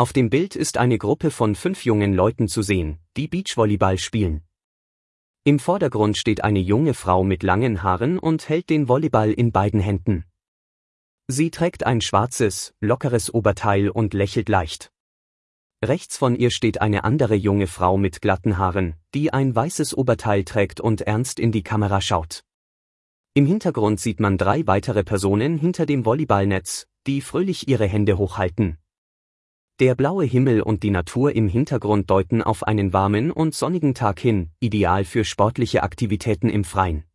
Auf dem Bild ist eine Gruppe von 5 jungen Leuten zu sehen, die Beachvolleyball spielen. Im Vordergrund steht eine junge Frau mit langen Haaren und hält den Volleyball in beiden Händen. Sie trägt ein schwarzes, lockeres Oberteil und lächelt leicht. Rechts von ihr steht eine andere junge Frau mit glatten Haaren, die ein weißes Oberteil trägt und ernst in die Kamera schaut. Im Hintergrund sieht man 3 weitere Personen hinter dem Volleyballnetz, die fröhlich ihre Hände hochhalten. Der blaue Himmel und die Natur im Hintergrund deuten auf einen warmen und sonnigen Tag hin, ideal für sportliche Aktivitäten im Freien.